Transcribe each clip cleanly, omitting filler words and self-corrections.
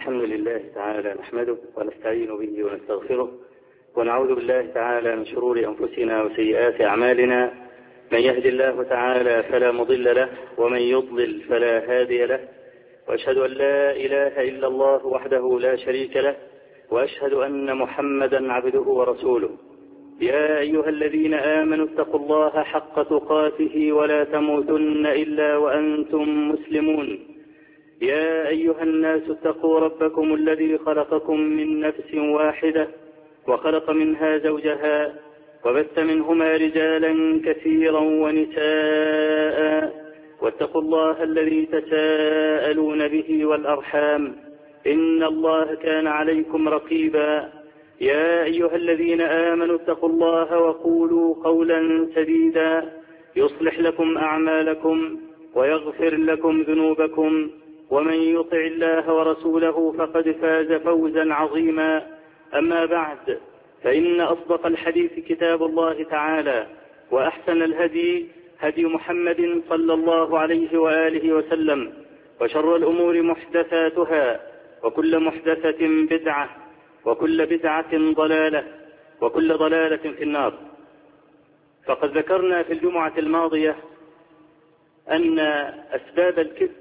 الحمد لله تعالى نحمده ونستعين به ونستغفره ونعوذ بالله تعالى من شرور أنفسنا وسيئات أعمالنا. من يهد الله تعالى فلا مضل له ومن يضلل فلا هادي له، وأشهد أن لا إله إلا الله وحده لا شريك له، وأشهد أن محمدا عبده ورسوله. يا أيها الذين آمنوا اتقوا الله حق تقاته ولا تموتن إلا وأنتم مسلمون. يا أيها الناس اتقوا ربكم الذي خلقكم من نفس واحدة وخلق منها زوجها وبث منهما رجالا كثيرا ونساء، واتقوا الله الذي تساءلون به والأرحام إن الله كان عليكم رقيبا. يا أيها الذين آمنوا اتقوا الله وقولوا قولا سديدا يصلح لكم أعمالكم ويغفر لكم ذنوبكم، ومن يطع الله ورسوله فقد فاز فوزا عظيما. أما بعد، فإن أصدق الحديث كتاب الله تعالى، وأحسن الهدي هدي محمد صلى الله عليه وآله وسلم، وشر الأمور محدثاتها، وكل محدثة بدعة، وكل بدعة ضلالة، وكل ضلالة في النار. فقد ذكرنا في الجمعة الماضية أن أسباب الكبر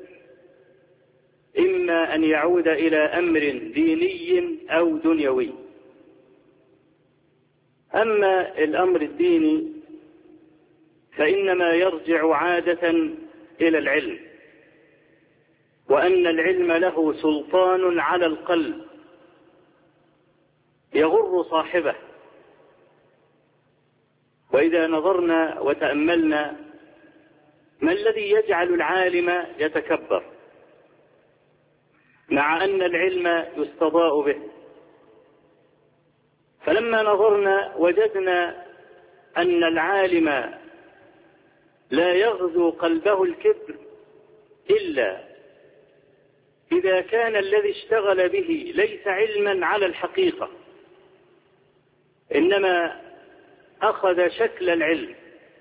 إما أن يعود إلى أمر ديني أو دنيوي. أما الأمر الديني فإنما يرجع عادة إلى العلم، وأن العلم له سلطان على القلب يغر صاحبه. وإذا نظرنا وتأملنا ما الذي يجعل العالم يتكبر مع أن العلم يستضاء به؟ فلما نظرنا وجدنا أن العالم لا يغزو قلبه الكبر إلا إذا كان الذي اشتغل به ليس علما على الحقيقة، إنما أخذ شكل العلم،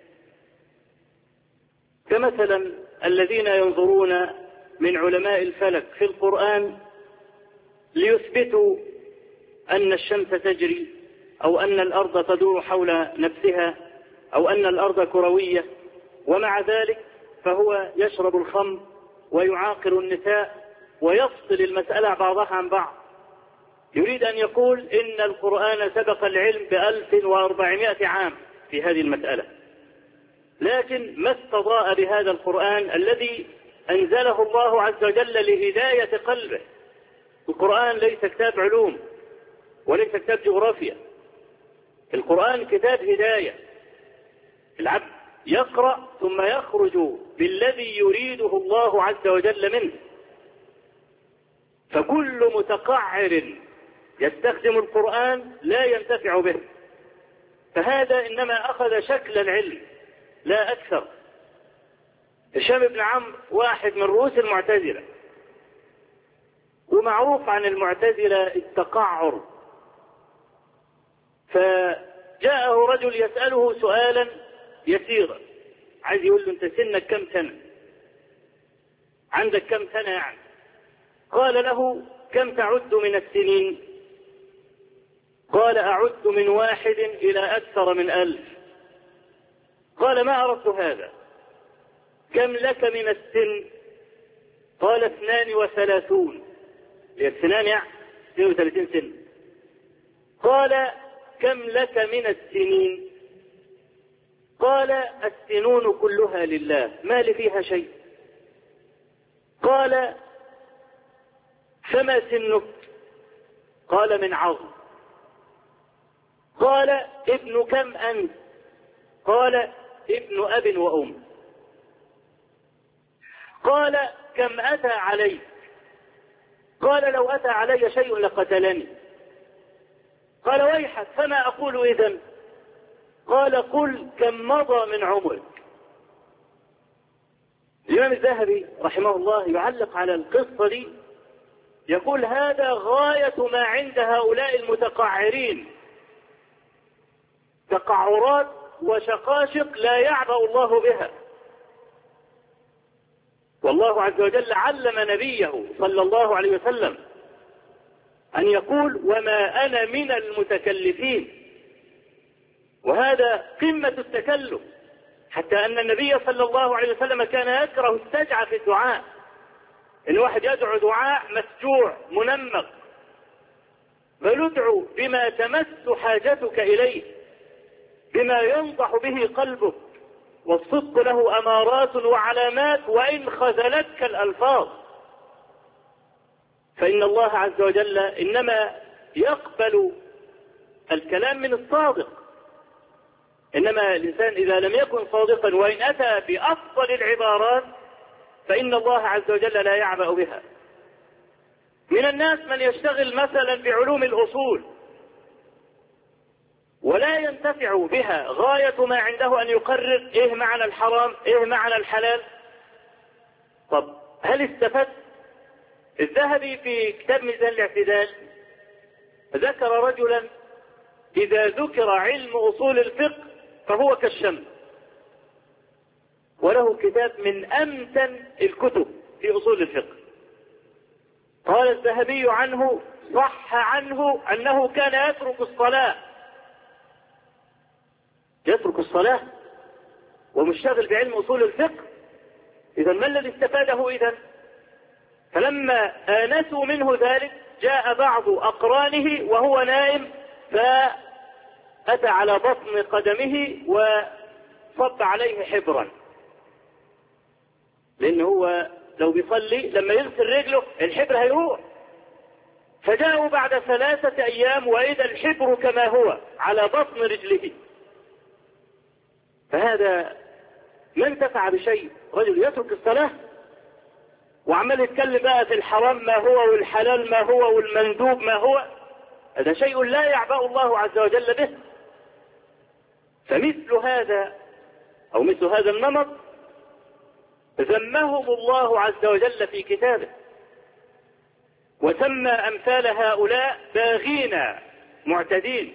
كمثلا الذين ينظرون من علماء الفلك في القرآن ليثبتوا أن الشمس تجري، أو أن الأرض تدور حول نفسها، أو أن الأرض كروية، ومع ذلك فهو يشرب الخمر ويعاقر النساء ويفصل المسألة بعضها عن بعض. يريد أن يقول إن القرآن سبق العلم ب1400 عام في هذه المسألة، لكن ما استضاء بهذا القرآن الذي أنزله الله عز وجل لهداية قلبه. القرآن ليس كتاب علوم وليس كتاب جغرافيا، القرآن كتاب هداية. العبد يقرأ ثم يخرج بالذي يريده الله عز وجل منه. فكل متقعر يستخدم القرآن لا ينتفع به، فهذا إنما أخذ شكل العلم لا أكثر. هشام بن عمرو واحد من رؤوس المعتزلة، ومعروف عن المعتزلة التقعر. فجاءه رجل يسأله سؤالا يسيرا، عايز يقول له: أنت سنك كم سنة؟ عندك كم سنة يعني؟ قال له: كم تعد من السنين؟ قال: أعد من 1 إلى أكثر من 1000. قال: ما أردت هذا. كم لك من السن؟ قال: 32. السنان يعني 32 سن. قال: كم لك من السنين؟ قال: السنون كلها لله، ما لي فيها شيء. قال: فما سنك؟ قال: من عظم. قال: ابن كم أنت؟ قال: ابن أب وأم. قال: كم أتى عليك؟ قال: لو أتى علي شيء لقتلني. قال: ويحك، فما أقول إذن؟ قال: قل كم مضى من عمرك. الإمام الذهبي رحمه الله يعلق على القصة دي، يقول: هذا غاية ما عند هؤلاء المتقعرين، تقعرات وشقاشق لا يعبأ الله بها. والله عز وجل علم نبيه صلى الله عليه وسلم أن يقول وما أنا من المتكلفين، وهذا قمة التكلف، حتى أن النبي صلى الله عليه وسلم كان يكره السجع في الدعاء، إن واحد يدعو دعاء مسجوع منمق، بل ادعو بما تمس حاجتك إليه، بما ينضح به قلبك، والصدق له أمارات وعلامات وإن خذلتك الألفاظ، فإن الله عز وجل إنما يقبل الكلام من الصادق. إنما الإنسان إذا لم يكن صادقا وإن أتى بأفضل العبارات فإن الله عز وجل لا يعبأ بها. من الناس من يشتغل مثلا بعلوم الأصول ولا ينتفع بها، غاية ما عنده أن يقرر إيه معنى الحرام، إيه معنى الحلال. طب هل استفدت؟ الذهبي في كتاب ميزان الاعتدال ذكر رجلا إذا ذكر علم أصول الفقه فهو كالشمس، وله كتاب من أمتن الكتب في أصول الفقه. قال الذهبي عنه صح عنه أنه كان يترك الصلاة ومشتغل بعلم أصول الفقه. إذا ما الذي استفاده إذن؟ فلما آنسوا منه ذلك جاء بعض أقرانه وهو نائم فأتى على بطن قدمه وصب عليه حبرا، لأنه هو لو بيصلي لما يغسل رجله الحبر هيروح. فجاءوا بعد 3 أيام وإذا الحبر كما هو على بطن رجله. فهذا ما انتفع بشيء، رجل يترك الصلاة وعمال يتكلم بقى في الحرام ما هو والحلال ما هو والمندوب ما هو. هذا شيء لا يعبأ الله عز وجل به. فمثل هذا أو مثل هذا النمط ذمهم الله عز وجل في كتابه، وسمى أمثال هؤلاء باغين معتدين.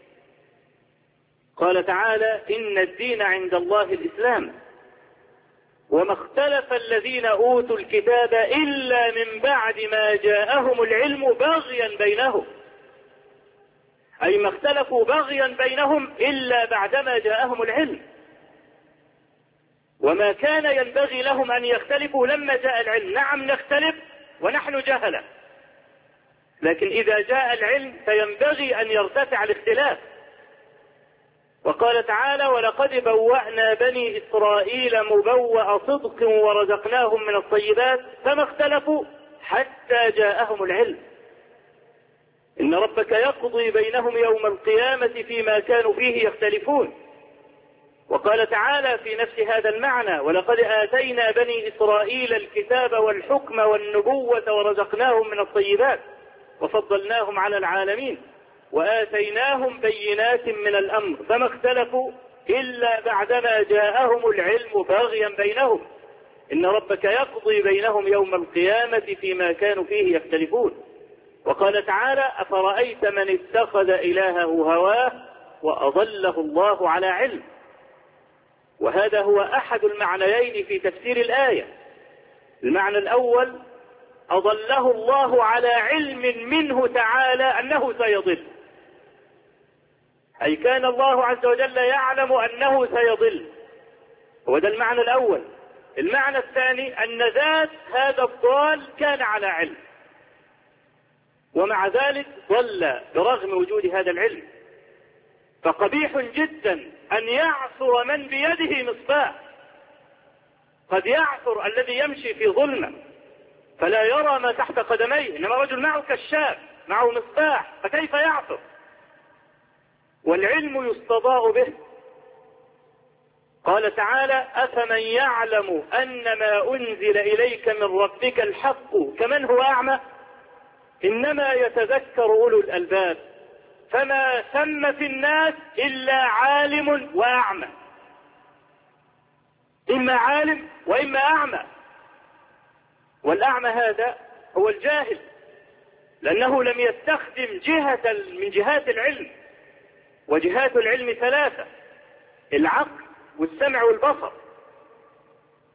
قال تعالى إن الدين عند الله الإسلام وما اختلف الذين أوتوا الكتاب إلا من بعد ما جاءهم العلم بغيا بينهم، أي ما اختلفوا بغيا بينهم إلا بعدما جاءهم العلم، وما كان ينبغي لهم أن يختلفوا لما جاء العلم. نعم نختلف ونحن جهلة، لكن إذا جاء العلم فينبغي أن يرتفع الاختلاف. وقال تعالى ولقد بوأنا بني إسرائيل مبوأ صدق ورزقناهم من الطيبات فما اختلفوا حتى جاءهم العلم إن ربك يقضي بينهم يوم القيامة فيما كانوا فيه يختلفون. وقال تعالى في نفس هذا المعنى ولقد آتينا بني إسرائيل الكتاب والحكم والنبوة ورزقناهم من الطيبات وفضلناهم على العالمين وآتيناهم بينات من الأمر فما اختلفوا إلا بعدما جاءهم العلم بغيا بينهم إن ربك يقضي بينهم يوم القيامة فيما كانوا فيه يختلفون. وقال تعالى أفرأيت من اتخذ إلهه هواه وأضله الله على علم. وهذا هو أحد المعنيين في تفسير الآية. المعنى الأول أضله الله على علم منه تعالى أنه سيضل، أي كان الله عز وجل يعلم أنه سيضل، وهذا المعنى الأول. المعنى الثاني أن ذات هذا الضال كان على علم ومع ذلك ضل برغم وجود هذا العلم. فقبيح جدا أن يعثر من بيده مصباح. قد يعثر الذي يمشي في ظلمة فلا يرى ما تحت قدميه، إنما رجل معه كشاف معه مصباح فكيف يعثر؟ والعلم يستضاء به. قال تعالى أفمن يعلم أن ما أنزل إليك من ربك الحق كمن هو أعمى إنما يتذكر أولو الألباب فما ثم في الناس إلا عالم وأعمى، إما عالم وإما أعمى. والأعمى هذا هو الجاهل لأنه لم يستخدم جهة من جهات العلم، وجهات العلم 3: العقل والسمع والبصر.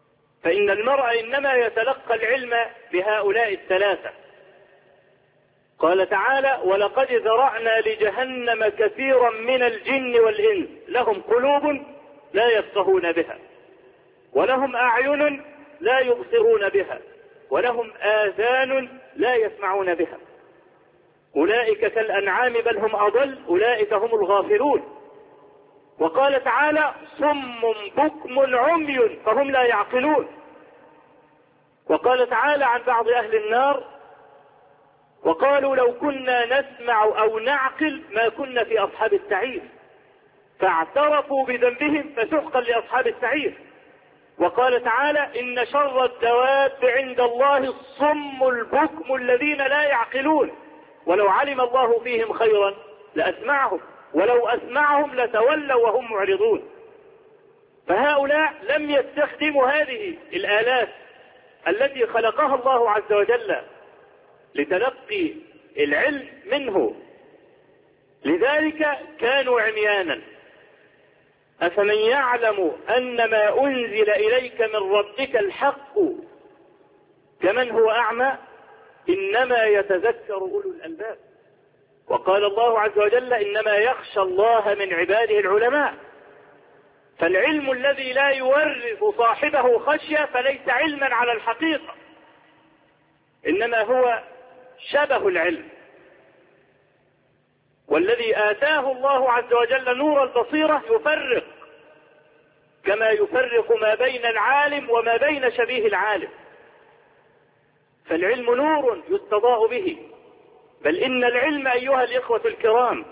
فإن المرء إنما يتلقى العلم بهؤلاء 3. قال تعالى: ولقد ذرأنا لجهنم كثيرا من الجن والإنس لهم قلوب لا يفقهون بها ولهم أعين لا يبصرون بها ولهم آذان لا يسمعون بها أولئك كالأنعام بل هم أضل أولئك هم الغافلون. وقال تعالى: صم بكم عمي فهم لا يعقلون. وقال تعالى عن بعض أهل النار: وقالوا لو كنا نسمع أو نعقل ما كنا في أصحاب السعير فاعترفوا بذنبهم فسحقا لأصحاب السعير. وقال تعالى: إن شر الدواب عند الله الصم البكم الذين لا يعقلون ولو علم الله فيهم خيرا لأسمعهم ولو أسمعهم لتولوا وهم معرضون. فهؤلاء لم يستخدموا هذه الآلات التي خلقها الله عز وجل لتلقي العلم منه، لذلك كانوا عميانا. أفمن يعلم أن ما أنزل إليك من ربك الحق كمن هو أعمى إنما يتذكر أولو الألباب. وقال الله عز وجل: إنما يخشى الله من عباده العلماء. فالعلم الذي لا يورث صاحبه خشية فليس علما على الحقيقة، إنما هو شبه العلم. والذي آتاه الله عز وجل نور البصيرة يفرق كما يفرق ما بين العالم وما بين شبيه العالم. فالعلم نور يستضاء به، بل إن العلم أيها الإخوة الكرام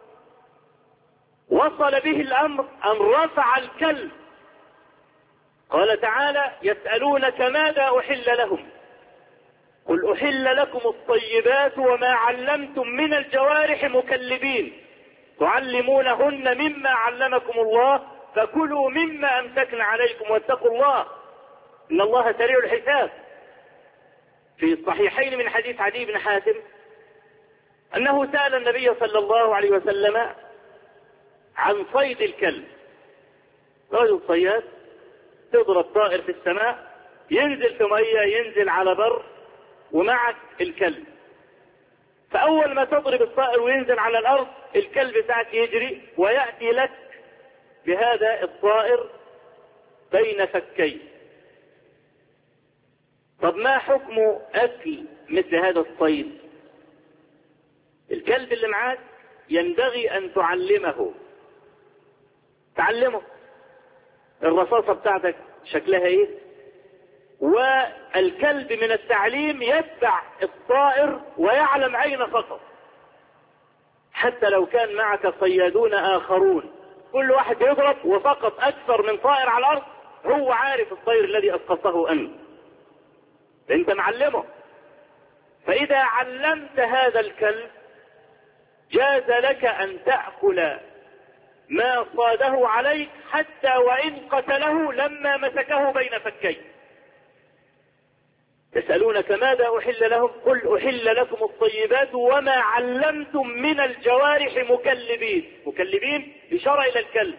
وصل به الأمر أن رفع الكلب. قال تعالى: يسألونك ماذا أحل لهم قل أحل لكم الطيبات وما علمتم من الجوارح مكلبين تعلمونهن مما علمكم الله فكلوا مما أمسكن عليكم واتقوا الله إن الله سريع الحساب. في الصحيحين من حديث عدي بن حاتم أنه سأل النبي صلى الله عليه وسلم عن صيد الكلب. رجل صياد تضرب طائر في السماء ينزل في مية ينزل على بر ومعك الكلب، فأول ما تضرب الطائر وينزل على الأرض الكلب بتاعك يجري ويأتي لك بهذا الطائر بين فكيه. طب ما حكم أكل مثل هذا الصيد؟ الكلب اللي معاك ينبغي أن تعلمه الرصاصة بتاعتك شكلها ايه، والكلب من التعليم يتبع الطائر ويعلم أين فقط. حتى لو كان معك صيادون آخرون كل واحد يضرب وفقط أكثر من طائر على الأرض هو عارف الطير الذي أسقطه أنت معلمه. فإذا علمت هذا الكلب جاز لك أن تأكل ما صاده عليك حتى وإن قتله لما مسكه بين فكيه. يسألونك ماذا أحل لهم قل أحل لكم الطيبات وما علمتم من الجوارح مكلبين إشارة إلى الكلب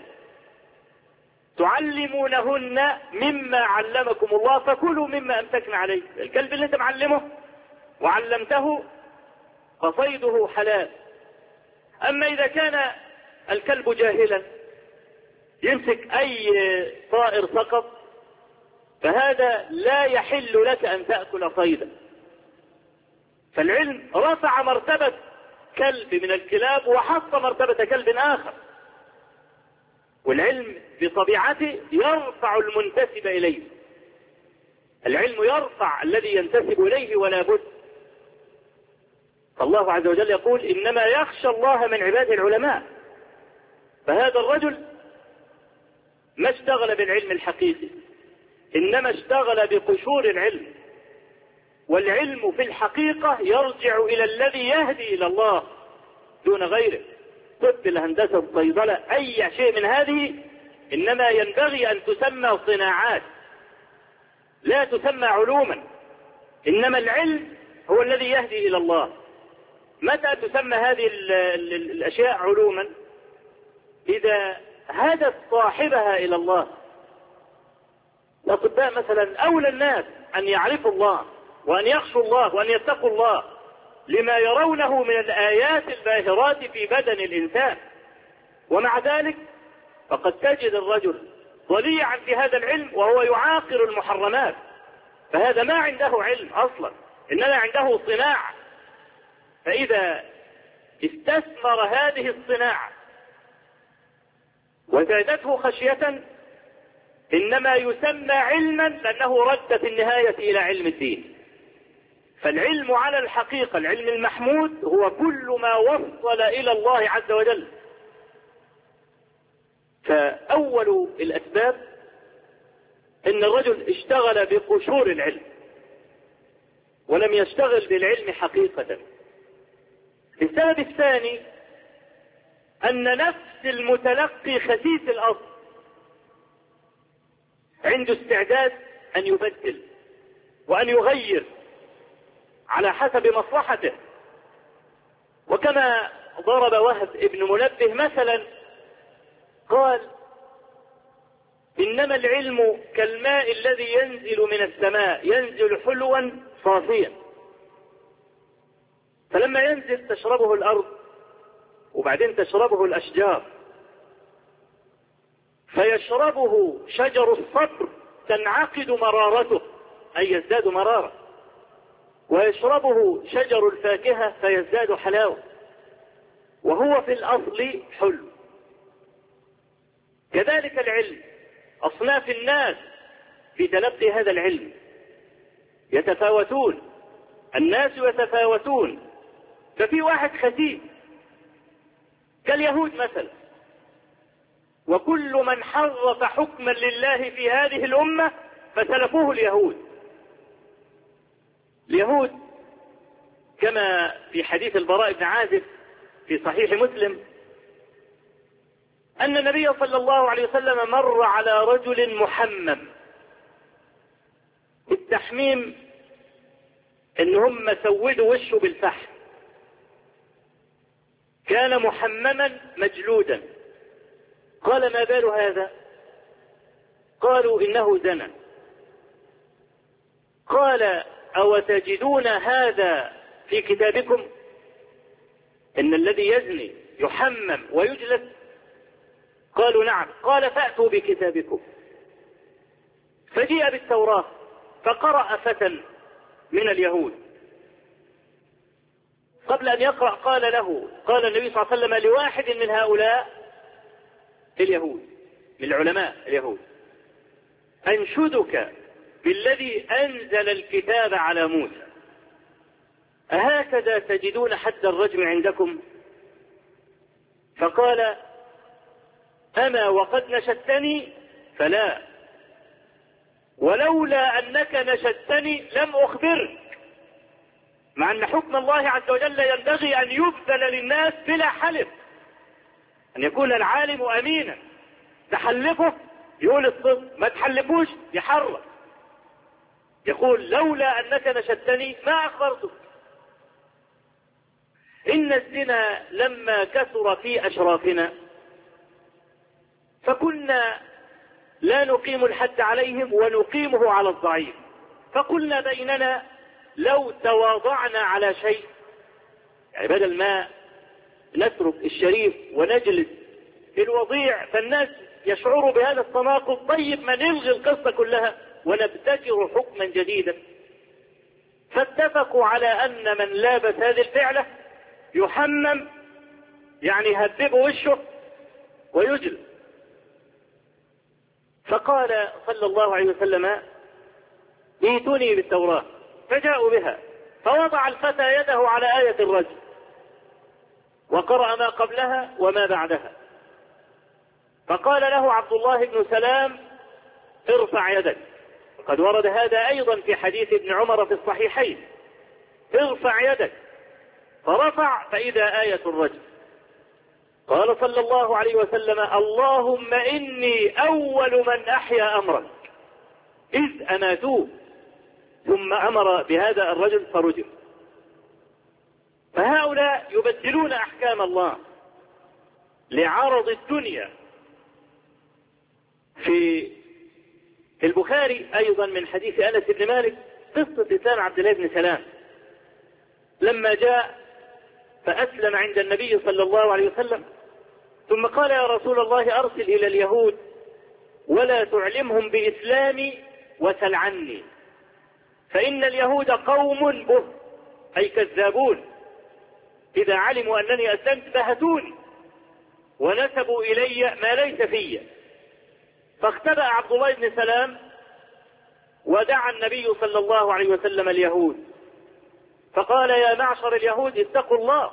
تعلمونهن مما علمكم الله فكلوا مما أمسكن عليه. الكلب اللي انت معلمه وعلمته فصيده حلال. أما إذا كان الكلب جاهلا يمسك أي طائر فقط فهذا لا يحل لك أن تأكل صيدا. فالعلم رفع مرتبة كلب من الكلاب وحط مرتبة كلب آخر. والعلم بطبيعته يرفع المنتسب إليه. العلم يرفع الذي ينتسب إليه ولا بد. فالله عز وجل يقول إنما يخشى الله من عباده العلماء. فهذا الرجل ما اشتغل بالعلم الحقيقي إنما اشتغل بقشور العلم. والعلم في الحقيقة يرجع إلى الذي يهدي إلى الله دون غيره. طب، الهندسة، الصيدلة، أي شيء من هذه إنما ينبغي أن تسمى صناعات لا تسمى علوما. إنما العلم هو الذي يهدي إلى الله. متى تسمى هذه الأشياء علوما؟ إذا هدت صاحبها إلى الله. الأطباء مثلا أولى الناس أن يعرفوا الله وأن يخشوا الله وأن يتقوا الله. لما يرونه من الآيات الباهرات في بدن الإنسان، ومع ذلك فقد تجد الرجل ضليعا في هذا العلم وهو يعاقر المحرمات، فهذا ما عنده علم أصلا، إنما عنده صناعة. فإذا استثمر هذه الصناعة وزادته خشية إنما يسمى علما، لأنه رد في النهاية إلى علم الدين. فالعلم على الحقيقة، العلم المحمود، هو كل ما وصل إلى الله عز وجل. فأول الأسباب إن الرجل اشتغل بقشور العلم ولم يشتغل بالعلم حقيقة. السبب الثاني أن نفس المتلقي خسيس الأصل، عنده استعداد أن يبدل وأن يغير على حسب مصلحته. وكما ضرب وهب ابن منبه مثلا قال: إنما العلم كالماء الذي ينزل من السماء، ينزل حلوا صافيا، فلما ينزل تشربه الأرض وبعدين تشربه الأشجار، فيشربه شجر الصبر تنعقد مرارته أي يزداد مرارة، ويشربه شجر الفاكهة فيزداد حلاوة، وهو في الأصل حلو. كذلك العلم، أصناف الناس في تلقي هذا العلم يتفاوتون، الناس يتفاوتون. ففي واحد خسيس كاليهود مثلا، وكل من حرف حكما لله في هذه الأمة فسلفوه اليهود. اليهود كما في حديث البراء بن عازب في صحيح مسلم أن النبي صلى الله عليه وسلم مر على رجل محمم. التحميم إن هم سودوا وشه بالفحم، كان محمما مجلودا. قال: ما بال هذا؟ قالوا: إنه زنى. قال: أو تجدون هذا في كتابكم؟ إن الذي يزني يحمم ويجلد؟ قالوا: نعم. قال: فأتوا بكتابكم. فجيء بالتوراة فقرأ فتى من اليهود، قبل أن يقرأ قال النبي صلى الله عليه وسلم لواحد من هؤلاء اليهود، من العلماء اليهود: أنشدك بالذي أنزل الكتاب على موسى، أهكذا تجدون حد الرجم عندكم؟ فقال: أما وقد نشدتني فلا، ولولا أنك نشدتني لم أخبرك. مع أن حكم الله عز وجل ينبغي أن يبذل للناس بلا حلف، أن يكون العالم أمينا، تحلفه يقول الصدق، ما تحلفوش يحرف، يقول: لولا أنك نشدتني ما أخبرتك. إن الزنا لما كثر في أشرافنا فكنا لا نقيم الحد عليهم ونقيمه على الضعيف، فقلنا بيننا لو تواضعنا على شيء، يعني بدل ما نترك الشريف ونجلس في الوضيع فالناس يشعروا بهذا التناقض، طيب ما نلغي القصة كلها ونبتكر حكما جديدا. فاتفقوا على أن من لابس هذه الفعلة يحمم، يعني يهذبه وشه ويجلد. فقال صلى الله عليه وسلم: ائتوني بالتوراة. فجاءوا بها، فوضع الفتى يده على آية الرجم وقرأ ما قبلها وما بعدها. فقال له عبد الله بن سلام: ارفع يدك. قد ورد هذا أيضا في حديث ابن عمر في الصحيحين: ارفع يدك. فرفع فإذا آية الرجم. قال صلى الله عليه وسلم: اللهم إني أول من أحيا أمرك إذ أماتوه. ثم أمر بهذا الرجل فرجم. فهؤلاء يبدلون أحكام الله لعرض الدنيا. في البخاري أيضا من حديث أنس بن مالك قصة إسلام عبد الله بن سلام. لما جاء فأسلم عند النبي صلى الله عليه وسلم، ثم قال يا رسول الله أرسل إلى اليهود ولا تعلمهم بإسلامي وسل عني، فإن اليهود قوم بهت أي كذابون، إذا علموا أنني أسلمت بهتوني ونسبوا إلي ما ليس في. فاختبأ عبد الله بن سلام ودعا النبي صلى الله عليه وسلم اليهود فقال يا معشر اليهود اتقوا الله،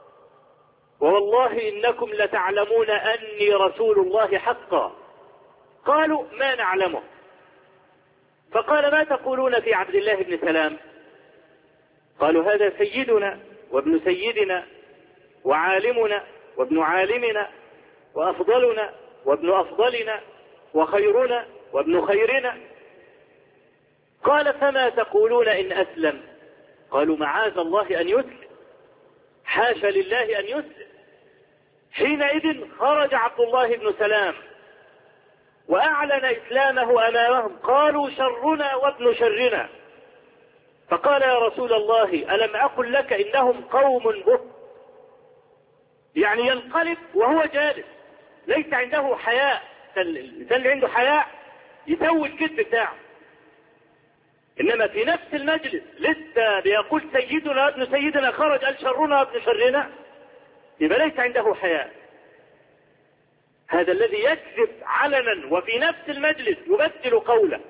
ووالله إنكم لتعلمون أني رسول الله حقا. قالوا ما نعلمه. فقال ما تقولون في عبد الله بن سلام؟ قالوا هذا سيدنا وابن سيدنا وعالمنا وابن عالمنا وأفضلنا وابن أفضلنا وخيرنا وابن خيرنا. قال فما تقولون إن أسلم؟ قالوا معاذ الله أن يسلم، حاشا لله أن يسلم. حينئذ خرج عبد الله بن سلام وأعلن إسلامه أمامهم، قالوا شرنا وابن شرنا. فقال يا رسول الله ألم أقل لك إنهم قوم بهت، يعني ينقلب وهو جالس ليس عنده حياء. الإنسان اللي عنده حياء يسوي الكذب بتاعه، إنما في نفس المجلس لسه بيقول سيدنا وابن سيدنا، خرج قال شرنا وابن شرنا، يبقى ليس عنده حياء. هذا الذي يكذب علنا وفي نفس المجلس يبدل قوله.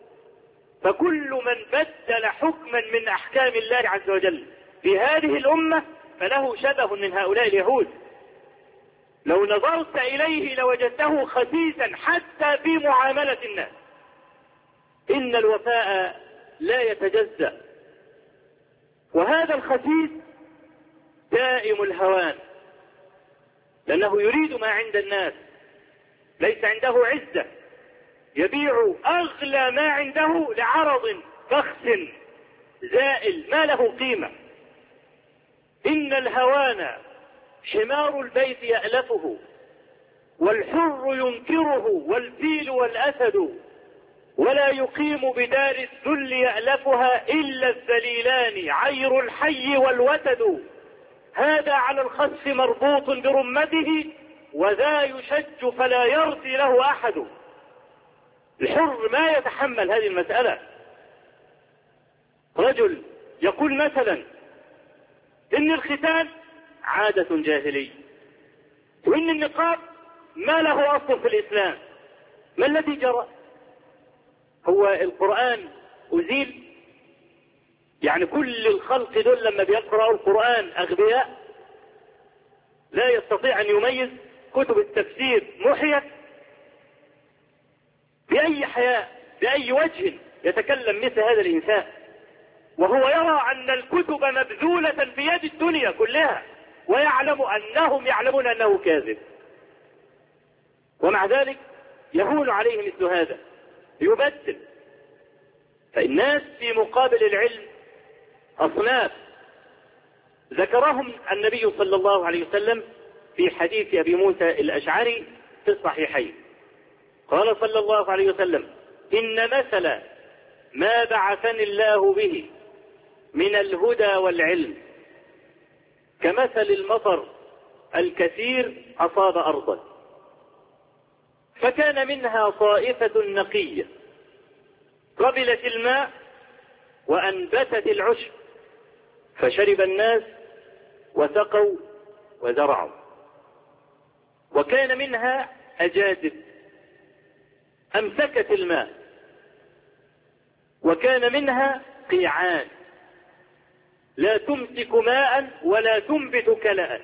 فكل من بدل حكما من أحكام الله عز وجل في هذه الأمة فله شبه من هؤلاء اليهود. لو نظرت إليه لوجدته خسيسا حتى في معاملة الناس. إن الوفاء لا يتجزأ، وهذا الخسيس دائم الهوان، لأنه يريد ما عند الناس، ليس عنده عزة، يبيع أغلى ما عنده لعرض فخس زائل ما له قيمة. إن الهوان حمار البيت يألفه، والحر ينكره، والفيل والأسد، ولا يقيم بدار الذل يألفها إلا الذليلان عير الحي والوتد. هذا على الخس مربوط برمته، وذا يشج فلا يرثي له أحد. الحر ما يتحمل هذه المسألة. رجل يقول مثلا إن الختان عادة جاهلية، وإن النقاب ما له أصل في الإسلام. ما الذي جرى؟ هو القرآن أزيل؟ يعني كل الخلق دول لما بيقرأوا القرآن أغبياء لا يستطيع أن يميز؟ كتب التفسير محيت؟ بأي حياء بأي وجه يتكلم مثل هذا الإنسان وهو يرى أن الكتب مبذولة في يد الدنيا كلها، ويعلم أنهم يعلمون أنه كاذب، ومع ذلك يهون عليه مثل هذا يبدل. فالناس في مقابل العلم أصناف ذكرهم النبي صلى الله عليه وسلم في حديث أبي موسى الأشعري في الصحيحين. قال صلى الله عليه وسلم إن مثل ما بعثني الله به من الهدى والعلم كمثل المطر الكثير أصاب أرضا، فكان منها طائفة نقية قبلت الماء وأنبتت العشب، فشرب الناس وسقوا وزرعوا. وكان منها أجادب أمسكت الماء، وكان منها قيعان لا تمسك ماء ولا تنبت كلأ.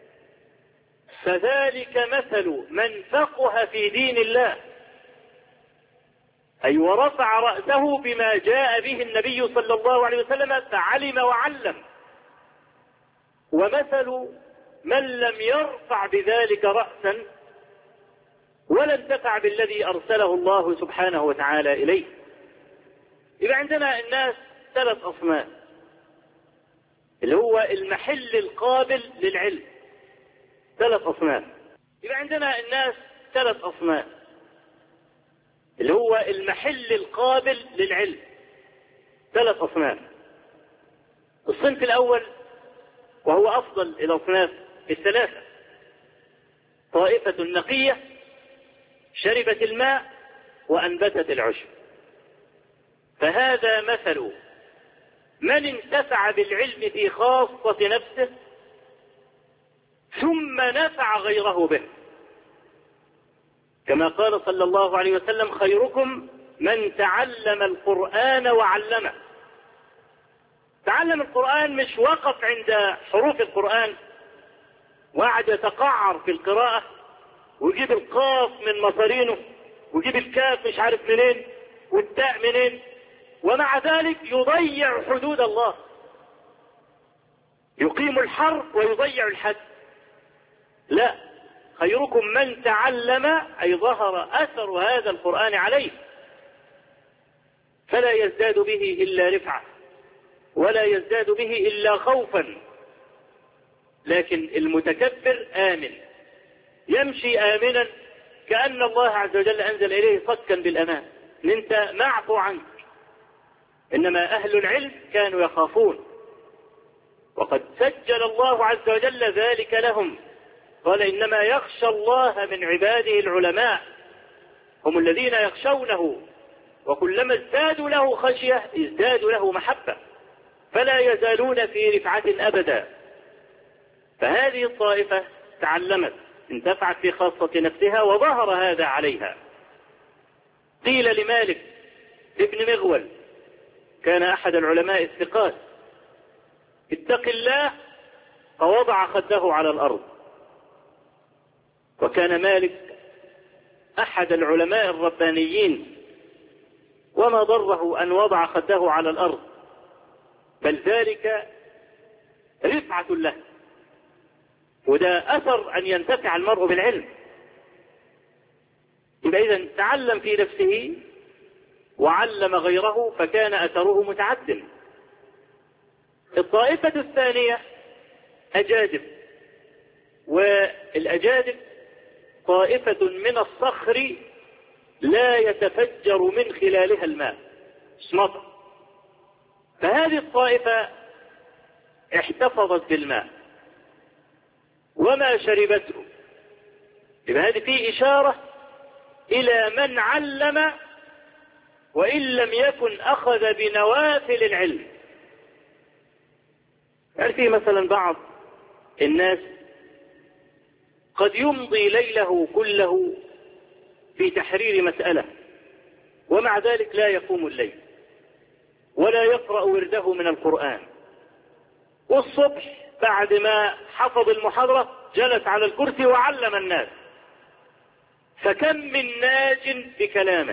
فذلك مثل من فقه في دين الله، أي ورفع رأسه بما جاء به النبي صلى الله عليه وسلم فعلم وعلم، ومثل من لم يرفع بذلك رأسا ولا انتفع بالذي أرسله الله سبحانه وتعالى إليه. يبقى عندنا الناس ثلاث أصناف، اللي هو المحل القابل للعلم، ثلاث أصناف. يبقى عندنا الناس ثلاث أصناف، اللي هو المحل القابل للعلم، ثلاث أصناف. الصنف الأول وهو أفضل الأصناف الثلاثة: طائفة نقية شربت الماء وأنبتت العشب. فهذا مثل من انتفع بالعلم في خاصة نفسه ثم نفع غيره به، كما قال صلى الله عليه وسلم: خيركم من تعلم القرآن وعلمه. تعلم القرآن مش وقف عند حروف القرآن وقعد يتقعر في القراءة ويجيب القاف من مصارينه ويجيب الكاف مش عارف منين والتاء منين، ومع ذلك يضيع حدود الله، يقيم الحرف ويضيع الحد. لا، خيركم من تعلم، أي ظهر أثر هذا القرآن عليه، فلا يزداد به إلا رفعة ولا يزداد به إلا خوفا. لكن المتكبر آمن، يمشي آمنا كأن الله عز وجل أنزل إليه صكا بالأمان، إن أنت معفو عنك. إنما أهل العلم كانوا يخافون، وقد سجل الله عز وجل ذلك لهم، قال: إنما يخشى الله من عباده العلماء، هم الذين يخشونه، وكلما ازدادوا له خشية ازدادوا له محبة، فلا يزالون في رفعة أبدا. فهذه الطائفة تعلمت، انتفعت في خاصة نفسها وظهر هذا عليها. قيل لمالك ابن مغول، كان أحد العلماء الثقات: اتق الله، فوضع خده على الأرض. وكان مالك أحد العلماء الربانيين، وما ضره أن وضع خده على الأرض، بل ذلك رفعة له، وده أثر أن ينتفع المرء بالعلم. يبقى إذن تعلم في نفسه وعلم غيره فكان أثره متعد. الطائفة الثانية أجادب، والأجادب طائفة من الصخر لا يتفجر من خلالها الماء، مطر. فهذه الطائفة احتفظت بالماء وما شربته. يبقى هذه فيه إشارة إلى من علم وإن لم يكن أخذ بنوافل العلم. يعني في مثلا بعض الناس قد يمضي ليله كله في تحرير مسألة، ومع ذلك لا يقوم الليل ولا يقرأ ورده من القرآن، والصبح بعد ما حفظ المحاضرة جلس على الكرسي وعلم الناس. فكم من ناج بكلامه.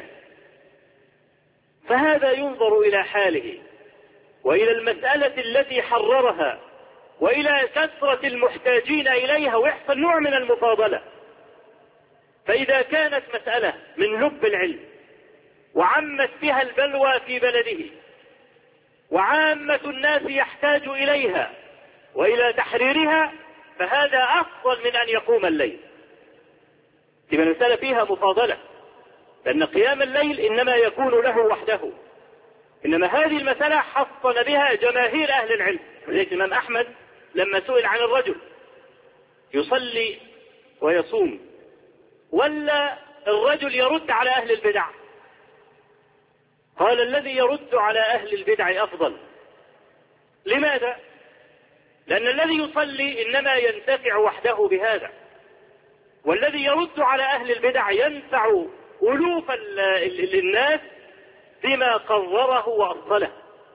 فهذا ينظر إلى حاله وإلى المسألة التي حررها وإلى كثرة المحتاجين إليها، ويحصل نوع من المفاضلة. فإذا كانت مسألة من لب العلم وعمت بها البلوى في بلده وعامة الناس يحتاج إليها وإلى تحريرها، فهذا أفضل من أن يقوم الليل. تبقى المسألة فيها مفاضلة، لأن قيام الليل إنما يكون له وحده، إنما هذه المسألة حصل بها جماهير أهل العلم. ولذلك الإمام أحمد لما سئل عن الرجل يصلي ويصوم ولا الرجل يرد على أهل البدع، قال: الذي يرد على أهل البدع أفضل. لماذا؟ لأن الذي يصلي إنما ينتفع وحده بهذا، والذي يرد على أهل البدع ينفع ألوف الناس بما قرره وأصله.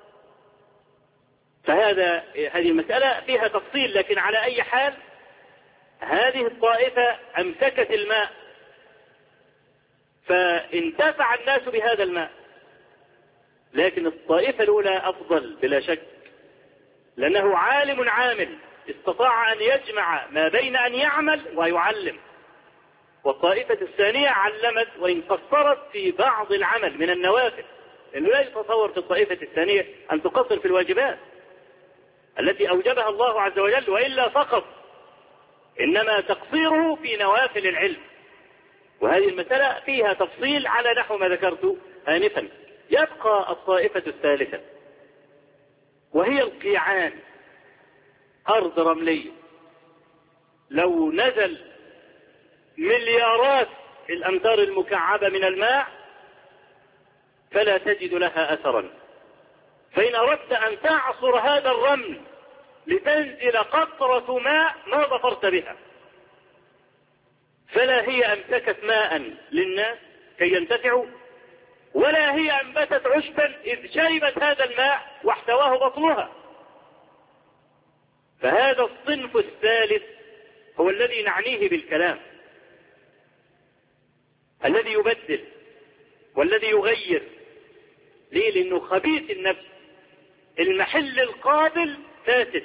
فهذه المسألة فيها تفصيل، لكن على أي حال هذه الطائفة أمسكت الماء فانتفع الناس بهذا الماء. لكن الطائفة الأولى أفضل بلا شك، لأنه عالم عامل استطاع أن يجمع ما بين أن يعمل ويعلم. والطائفة الثانية علمت وإن قصرت في بعض العمل من النوافل، لأنه لا يتصور في الطائفة الثانية أن تقصر في الواجبات التي أوجبها الله عز وجل، وإلا فقط، إنما تقصيره في نوافل العلم. وهذه المسألة فيها تفصيل على نحو ما ذكرت آنفا. يبقى الطائفة الثالثة وهي القيعان، أرض رملية لو نزل مليارات الأمتار المكعبة من الماء فلا تجد لها أثرا. فإن أردت أن تعصر هذا الرمل لتنزل قطرة ماء ما ظفرت بها. فلا هي أمسكت ماء للناس كي ينتفعوا، ولا هي أنبتت عشبا إذ شربت هذا الماء واحتواه بطنها. فهذا الصنف الثالث هو الذي نعنيه بالكلام، الذي يبدل والذي يغير. ليه؟ لأنه خبيث النفس، المحل القابل فاسد.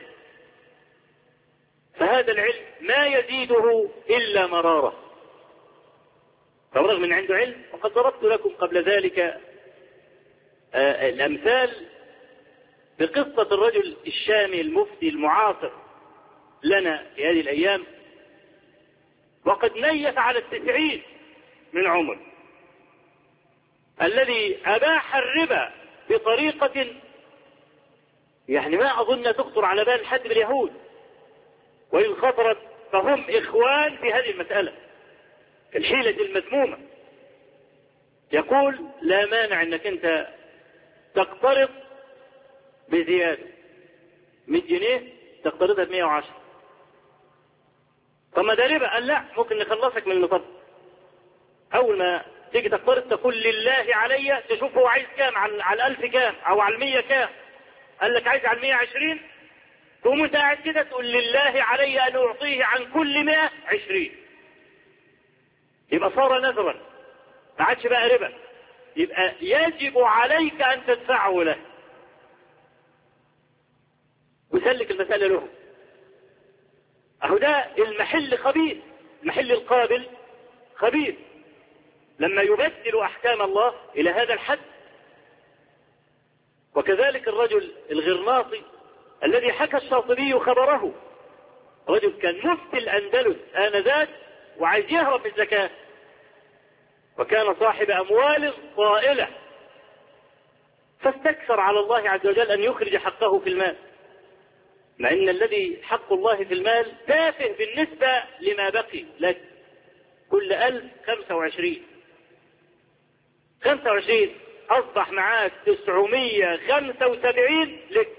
فهذا العلم ما يزيده إلا مرارة. فرغم من عنده علم، وقد ضربت لكم قبل ذلك الأمثال بقصة الرجل الشامي المفتي المعاصر لنا في هذه الأيام، وقد نيف على 90 من عمر، الذي أباح الربا بطريقة يعني ما أظن تخطر على بال حد باليهود، وإن خطرت فهم إخوان في هذه المسألة، الحيلة المذمومة. يقول لا مانع أنك أنت تقترض بزيادة 100 جنيه تقترضها ب 110. طب ما ده ربا. قال لا، ممكن نخلصك من النصاب. أول ما تيجي تقترض تقول لله علي، تشوف هو عايز كام، على 1000 كام أو على 100 كام. قال لك عايز على 120، تقوم انت قاعد كده تقول لله علي أن أعطيه عن كل 120. يبقى صار نذرا، ما عادش بقى ربا، يبقى يجب عليك أن تدفعه له وسلك المسألة له. أهو ده المحل خبيث، المحل القابل خبيث لما يبدل أحكام الله إلى هذا الحد. وكذلك الرجل الغرناطي الذي حكى الشاطبي خبره، رجل كان مفتي الأندلس آنذاك وعايز يهرب بالزكاة، وكان صاحب أموال طائلة، فاستكثر على الله عز وجل أن يخرج حقه في المال، مع أن الذي حق الله في المال تافه بالنسبة لما بقي لك. كل 1000 25 أصبح معاك 975 لك،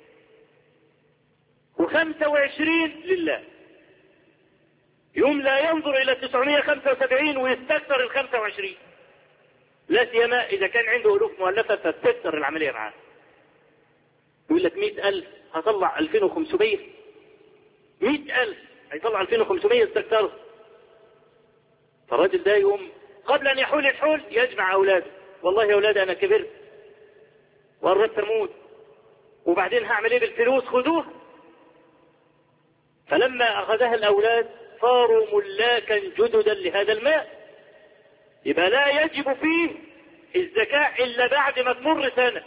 و25 لله. يوم لا ينظر إلى 975 ويستكثر 25، لا سيما إذا كان عنده ألوف مؤلفة فتكثر العملية معاه. يقول لك 100,000 هطلع 2500، 100,000 هيطلع 2500 استكثره. فالراجل ده يوم قبل أن يحول الحول يجمع أولاده، والله يا أولاد أنا كبرت وقربت أموت، وبعدين هعمل إيه بالفلوس؟ خذوه. فلما أخذها الأولاد صاروا ملاكا جددا لهذا المال. يبقى لا يجب فيه الزكاة إلا بعد ما تمر سنة.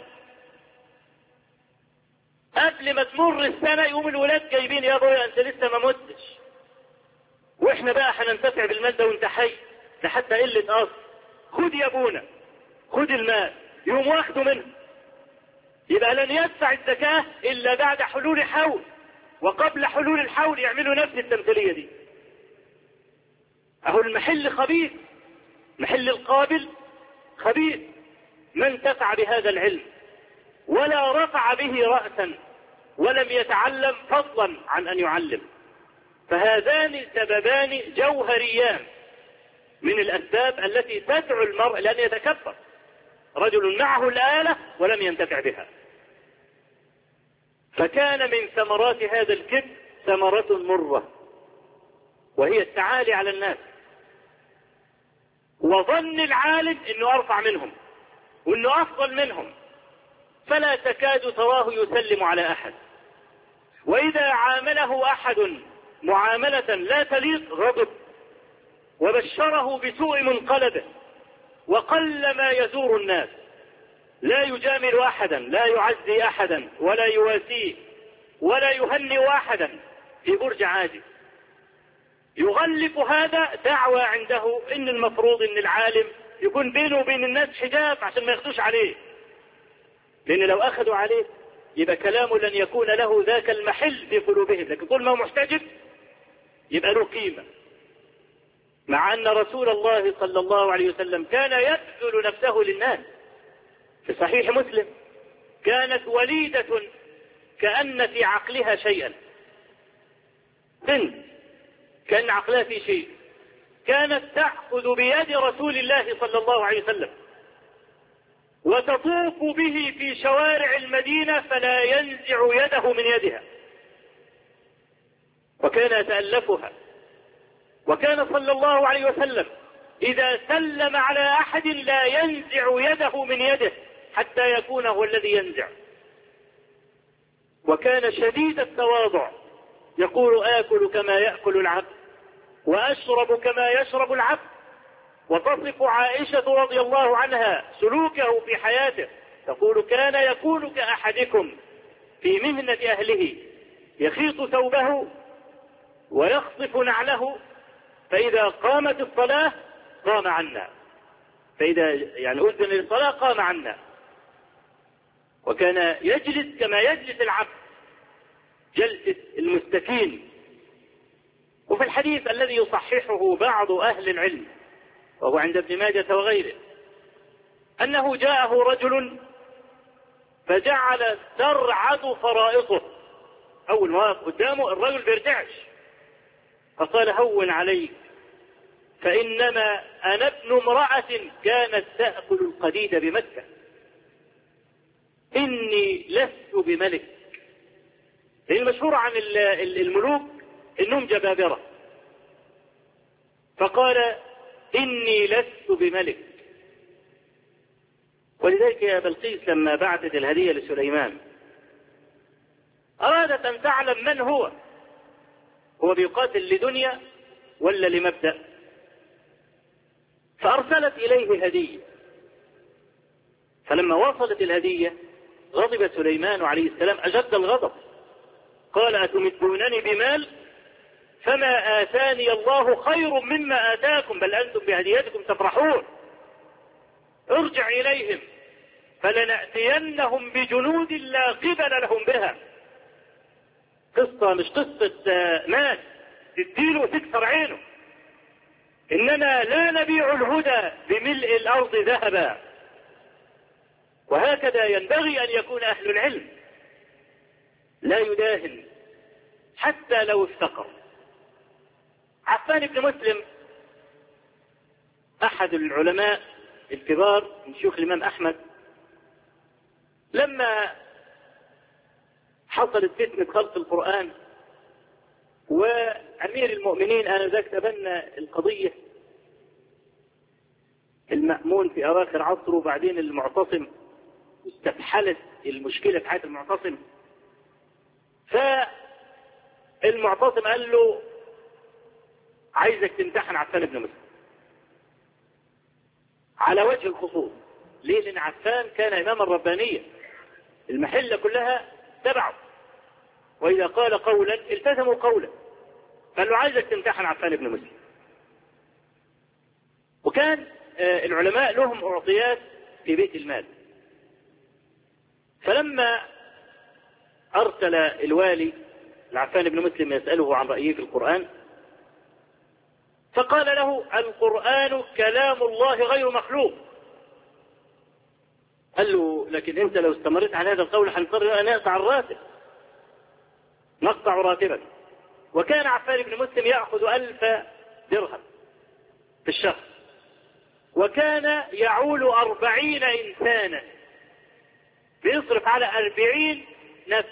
قبل ما تمر السنة يقوم الولاد جايبين يا ابويا أنت لسه ما متش، وإحنا بقى هننتفع بالمال ده وأنت حي، ده حتى قلة أصل، خد يا أبونا خد المال، يقوم واخده منه. يبقى لن يدفع الزكاة إلا بعد حلول حول، وقبل حلول الحول يعملوا نفس التمثيلية دي. أهو المحل خبيث، محل القابل خبيث. من انتفع بهذا العلم ولا رفع به رأسا ولم يتعلم فضلا عن أن يعلم، فهذان سببان جوهريان من الأسباب التي تدعو المرء لأن يتكبر. رجل معه الآلة ولم ينتفع بها. فكان من ثمرات هذا الكبر ثمرة مرة، وهي التعالي على الناس، وظن العالم انه ارفع منهم وانه افضل منهم، فلا تكاد تراه يسلم على احد. واذا عامله احد معاملة لا تليق غضب وبشره بسوء منقلبه، وقل ما يزور الناس، لا يجامل احدا، لا يعزي احدا ولا يواسيه ولا يهنئ احدا في برج عاجز. يغلف هذا دعوى عنده ان المفروض ان العالم يكون بينه وبين الناس حجاب عشان ما ياخدوش عليه، لان لو اخذوا عليه يبقى كلامه لن يكون له ذاك المحل في قلوبهم، لكن طول ما هو محتجب يبقى له قيمة. مع أن رسول الله صلى الله عليه وسلم كان يبذل نفسه للناس. في صحيح مسلم كانت وليدة كأن في عقلها شيئا، بنت كأن عقلها في شيء، كانت تأخذ بيد رسول الله صلى الله عليه وسلم وتطوف به في شوارع المدينة فلا ينزع يده من يدها، وكان يتألفها. وكان صلى الله عليه وسلم إذا سلم على أحد لا ينزع يده من يده حتى يكون هو الذي ينزع. وكان شديد التواضع، يقول آكل كما يأكل العبد وأشرب كما يشرب العبد. وتصف عائشة رضي الله عنها سلوكه في حياته، تقول كان يكون كأحدكم في مهنة أهله، يخيط ثوبه ويخطف نعله، فإذا قامت الصلاة قام عنا، فإذا أذن للصلاة قام عنا. وكان يجلس كما يجلس العبد، جلسة المستكين. وفي الحديث الذي يصححه بعض أهل العلم وهو عند ابن ماجة وغيره أنه جاءه رجل فجعل ترعد فرائصه، أول ما وقف قدامه الرجل بيرتعش، فقال هون عليك فإنما أنا ابن امرأة كانت تأكل القديد بمكة، إني لست بملك. المشهور عن الملوك إنهم جبابرة، فقال إني لست بملك. ولذلك يا بلقيس لما بعثت الهدية لسليمان أرادت أن تعلم من هو بيقاتل لدنيا ولا لمبدأ، فأرسلت إليه هدية. فلما وصلت الهدية غضب سليمان عليه السلام أجد الغضب، قال أتمدونني بمال فما آتاني الله خير مما آتاكم بل أنتم بهديتكم تفرحون، ارجع إليهم فلنأتينهم بجنود لا قبل لهم بها. قصة مش قصة ناس تديله وتكسر عينه، إننا لا نبيع الهدى بملء الأرض ذهبا. وهكذا ينبغي أن يكون أهل العلم، لا يداهن حتى لو افتقر. عفان بن مسلم أحد العلماء الكبار من شيوخ الإمام أحمد، لما حصلت فتنة خلق القرآن وأمير المؤمنين آنذاك تبنى القضية، المأمون في أواخر عصره وبعدين المعتصم، استفحلت المشكلة في حياة المعتصم. فالمعتصم قال له عايزك تمتحن عفان بن مسلم على وجه الخصوص. ليه؟ لأن عفان كان إماما ربانيا، المحلة كلها تبعه، وإذا قال قولا التزموا قولا. قال له عايزك تمتحن عفان بن مسلم. وكان العلماء لهم أعطيات في بيت المال، فلما أرسل الوالي العفان بن مسلم يسأله عن رأيه في القرآن، فقال له القرآن كلام الله غير مخلوق. قال له لكن أنت لو استمرت على هذا القول هنضطر أن نقطع الراتب، نقطع راتبك. وكان عفان بن مسلم يأخذ 1000 درهم في الشهر، وكان يعول 40 إنسانا، بيصرف على 40 نفس.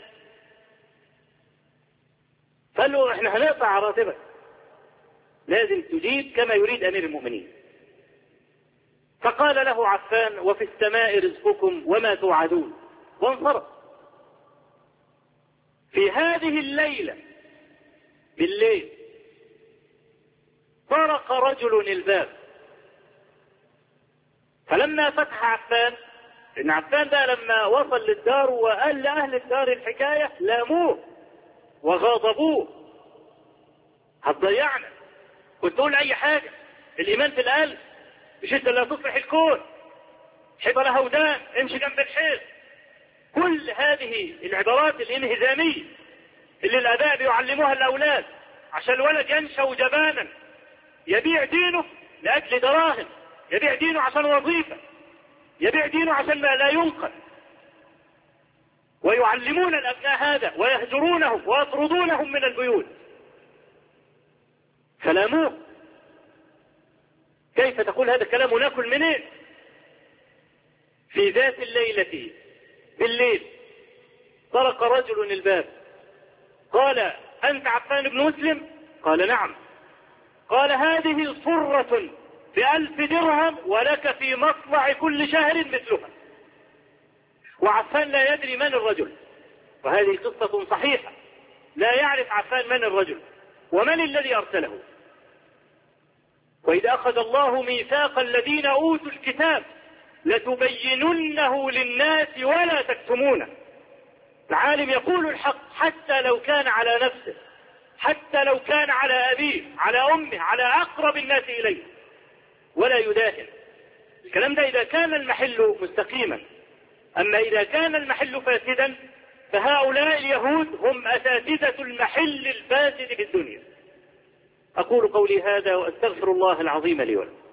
قال له احنا هنقطع راتبك، لازم تجيب كما يريد أمير المؤمنين. فقال له عفان وفي السماء رزقكم وما توعدون، وانصرف. في هذه الليلة بالليل طرق رجل الباب، فلما فتح عفان، إن عفان ده لما وصل للدار وقال لأهل الدار الحكاية لاموه وغاضبوه، هتضيعنا، كنت تقول أي حاجة، الإيمان في القلب، مش أنت اللي هتصلح الكون، حبة لها ودان، امشي جنب الحيط. كل هذه العبارات الانهزامية اللي الآباء بيعلموها الأولاد عشان الولد ينشأ جبانا يبيع دينه لأجل دراهم، يبيع دينه عشان وظيفة، يبيع دينه عشان ما لا ينقل، ويعلمون الأبناء هذا ويهجرونهم ويطردونهم من البيوت. كلامه كيف تقول هذا الكلام وناكل منين؟ في ذات الليلة بالليل طرق رجل الباب، قال: أنت عفان بن مسلم؟ قال: نعم. قال: هذه صرة ب1000 درهم ولك في مطلع كل شهر مثلها. وعفان لا يدري من الرجل، وهذه قصة صحيحة، لا يعرف عفان من الرجل ومن الذي أرسله. وإذا أخذ الله ميثاق الذين أوتوا الكتاب لتبيننه للناس ولا تكتمونه. العالم يقول الحق حتى لو كان على نفسه، حتى لو كان على أبيه، على أمه، على أقرب الناس إليه، ولا يداهن. الكلام ده إذا كان المحل مستقيما. أما إذا كان المحل فاسدا فهؤلاء اليهود هم أساتذة المحل الفاسد في الدنيا. أقول قولي هذا وأستغفر الله العظيم لي ولكم.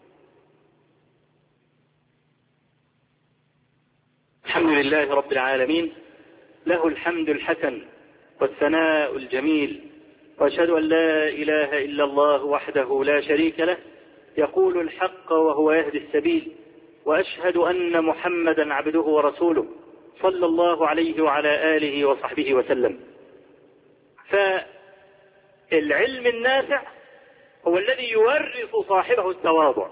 الحمد لله رب العالمين، له الحمد الحسن والثناء الجميل، وأشهد أن لا إله إلا الله وحده لا شريك له يقول الحق وهو يهدي السبيل، وأشهد أن محمدا عبده ورسوله صلى الله عليه وعلى آله وصحبه وسلم. فالعلم النافع هو الذي يورث صاحبه التواضع،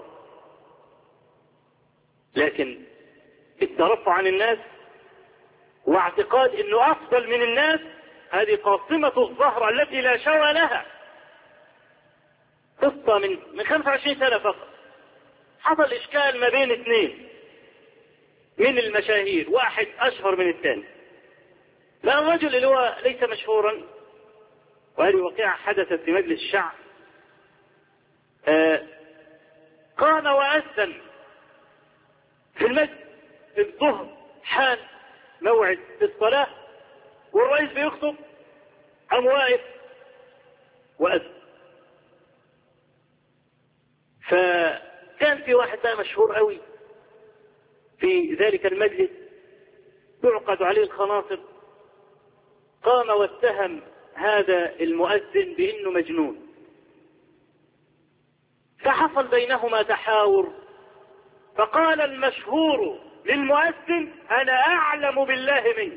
لكن الترفع عن الناس واعتقاد أنه أفضل من الناس هذه قاصمة الظهر التي لا شوى لها. قصة من 25 سنة فقط، حصل إشكال ما بين اثنين من المشاهير، واحد أشهر من الثاني. فالرجل اللي هو ليس مشهورا، وهذه واقعة حدثت في مجلس الشعب، قام وأذن في المسجد الظهر، حان موعد الصلاة والرئيس بيخطب، قام واقف وأذن. فكان في واحد بقى مشهور قوي في ذلك المجلس تعقد عليه الخناصر، قام واتهم هذا المؤذن بأنه مجنون. فحصل بينهما تحاور، فقال المشهور للمؤذن: أنا أعلم بالله منك.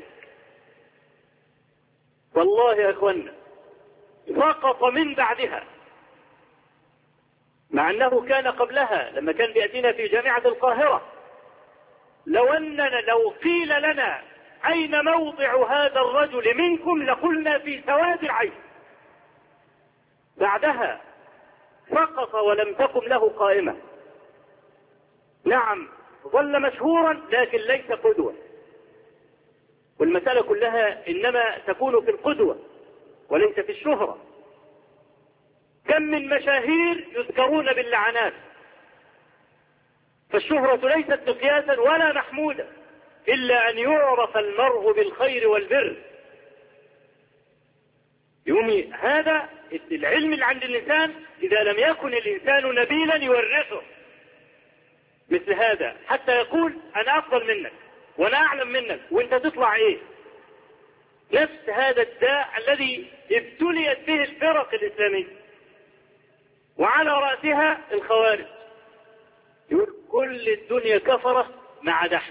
والله يا أخوانا سقط من بعدها، مع أنه كان قبلها لما كان بيأتينا في جامعة القاهرة لو قيل لنا أين موضع هذا الرجل منكم لقلنا في سواد العين. بعدها سقط ولم تقم له قائمة. نعم ظل مشهورا لكن ليس قدوة، والمسألة كلها إنما تكون في القدوة وليس في الشهرة. كم من مشاهير يذكرون باللعنات، فالشهرة ليست مقياسا ولا محمودا إلا أن يعرف المرء بالخير والبر. يومي هذا العلم اللي عند الإنسان إذا لم يكن الإنسان نبيلا يورثه مثل هذا، حتى يقول أنا أفضل منك وأنا أعلم منك وأنت تطلع إيه. نفس هذا الداء الذي ابتليت به الفرق الإسلامية، وعلى رأسها الخوارج. يقول كل الدنيا كفرة ما عدا احنا.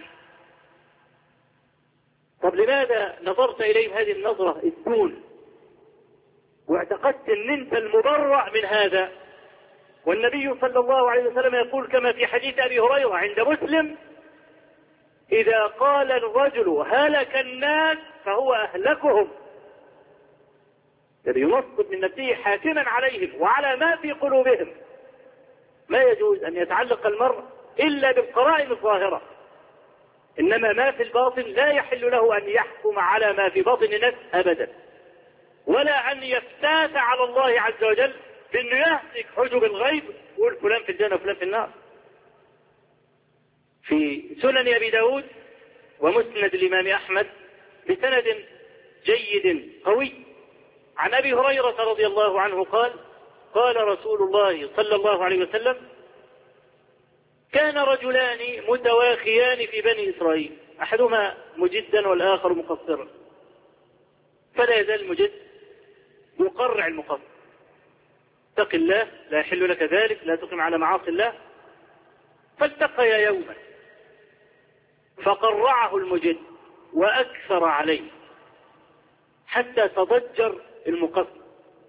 طب لماذا نظرت إليه هذه النظرة الدون واعتقدت أن أنت المبرأ من هذا؟ والنبي صلى الله عليه وسلم يقول كما في حديث أبي هريرة عند مسلم: إذا قال الرجل هلك الناس فهو أهلكهم. الذي ينصب من نفسه حاكما عليهم وعلى ما في قلوبهم. ما يجوز أن يتعلق المرء إلا بالقرائن الظاهرة، إنما ما في الباطن لا يحل له أن يحكم على ما في باطن الناس أبدا، ولا أن يفتات على الله عز وجل بأنه يهتك حجب الغيب يقول فلان في الجنة وفلان في النار. في سنن أبي داود ومسند الإمام أحمد بسند جيد قوي عن أبي هريرة رضي الله عنه قال قال رسول الله صلى الله عليه وسلم كان رجلان متواخيان في بني إسرائيل أحدهما مجدا والآخر مقصرا فلا يزال المجد يقرع المقصر اتق الله لا يحل لك ذلك لا تقم على معاصي الله فالتقيا يوما فقرعه المجد وأكثر عليه حتى تضجر المقصر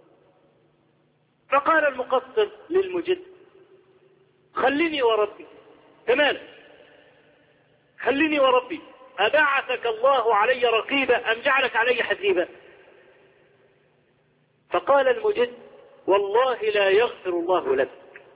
فقال المقصر للمجد خلني وربي تمام خلني وربي أبعثك الله علي رقيبا أم جعلك علي حسيبا فقال المجد والله لا يغفر الله لك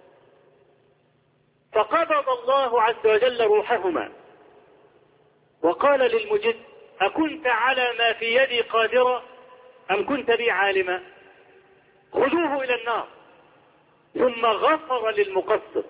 فقبض الله عز وجل روحهما وقال للمجد أكنت على ما في يدي قادرا أم كنت بي عالما خذوه إلى النار ثم غفر للمقصر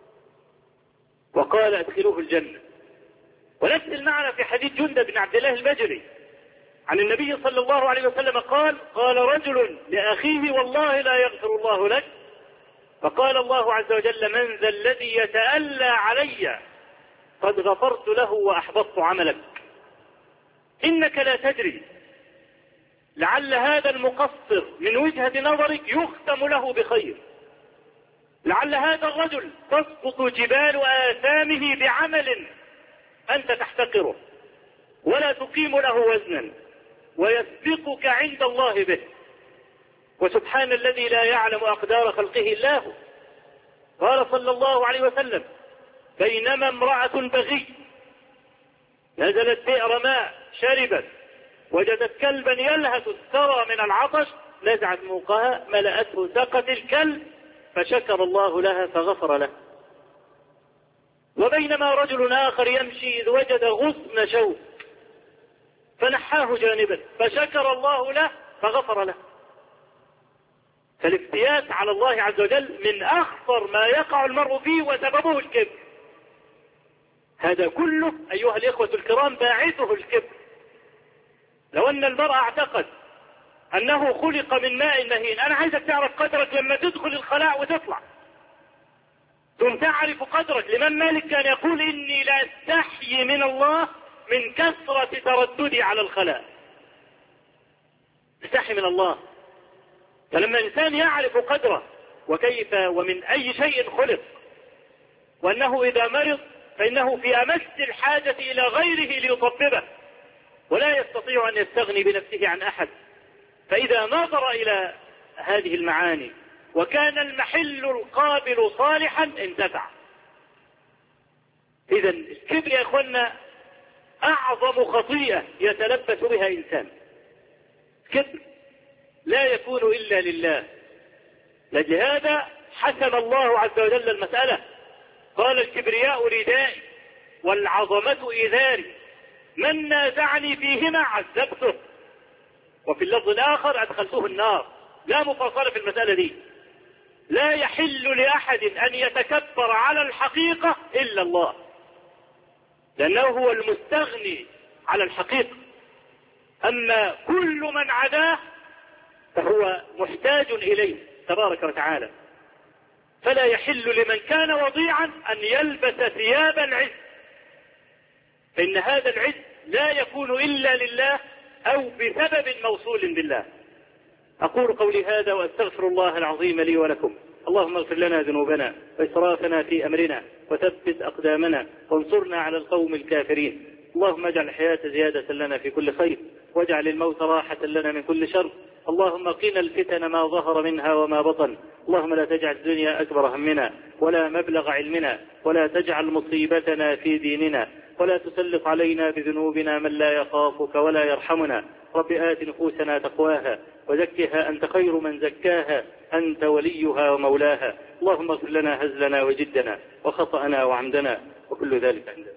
وقال ادخلوه الجنة. ونفس المعنى في حديث جندب بن عبد الله البجلي عن النبي صلى الله عليه وسلم قال رجل لأخيه والله لا يغفر الله لك فقال الله عز وجل من ذا الذي يتألى علي قد غفرت له وأحبطت عملك إنك لا تدري لعل هذا المقصر من وجهة نظرك يختم له بخير لعل هذا الرجل تسقط جبال آثامه بعمل أنت تحتقره ولا تقيم له وزنا ويسبقك عند الله به وسبحان الذي لا يعلم أقدار خلقه إلا هو. قال صلى الله عليه وسلم بينما امرأة بغي نزلت بئر ماء شربت وجدت كلبا يلهث الثرى من العطش نزعت موقها ملأته سقت الكلب فشكر الله لها فغفر له. وبينما رجل آخر يمشي إذ وجد غصن شوك فنحاه جانبا فشكر الله له فغفر له. فالافتيات على الله عز وجل من أخطر ما يقع المرء فيه وسببه الكبر. هذا كله أيها الإخوة الكرام باعثه الكبر. لو أن المرء اعتقد أنه خلق من ماء مهين أنا عايزك تعرف قدرك لما تدخل الخلاء وتطلع ثم تعرف قدرك. الإمام مالك كان يقول إني لا أستحيي من الله من كثرة ترددي على الخلاء. استحي من الله. فلما الإنسان يعرف قدره وكيف ومن أي شيء خلق وأنه إذا مرض فإنه في أمس الحاجة إلى غيره ليطببه ولا يستطيع أن يستغني بنفسه عن أحد. فإذا نظر إلى هذه المعاني وكان المحل القابل صالحا انتفع. إذا الكبر يا إخوانا أعظم خطيئة يتلبس بها إنسان. الكبر لا يكون إلا لله. لهذا حسم الله عز وجل المسألة قال الكبرياء ردائي والعظمة إذاري من نازعني فيهما عذبته وفي اللفظ الآخر أدخلته النار. لا مفاصلة في المسألة دي. لا يحل لأحد أن يتكبر على الحقيقة إلا الله لأنه هو المستغني على الحقيقة. أما كل من عداه فهو محتاج إليه تبارك وتعالى. فلا يحل لمن كان وضيعا أن يلبس ثياب العز فإن هذا العز لا يكون إلا لله أو بسبب موصول بالله. أقول قولي هذا وأستغفر الله العظيم لي ولكم. اللهم اغفر لنا ذنوبنا وإسرافنا في أمرنا وثبت أقدامنا وانصرنا على القوم الكافرين. اللهم اجعل الحياة زيادة لنا في كل خير واجعل الموت راحة لنا من كل شر. اللهم قنا الفتن ما ظهر منها وما بطن. اللهم لا تجعل الدنيا أكبر همنا ولا مبلغ علمنا ولا تجعل مصيبتنا في ديننا ولا تسلط علينا بذنوبنا من لا يخافك ولا يرحمنا. رب آت نفوسنا تقواها وزكها أنت خير من زكاها أنت وليها ومولاها. اللهم اغفر لنا هزلنا وجدنا وخطأنا وعمدنا وكل ذلك عندنا.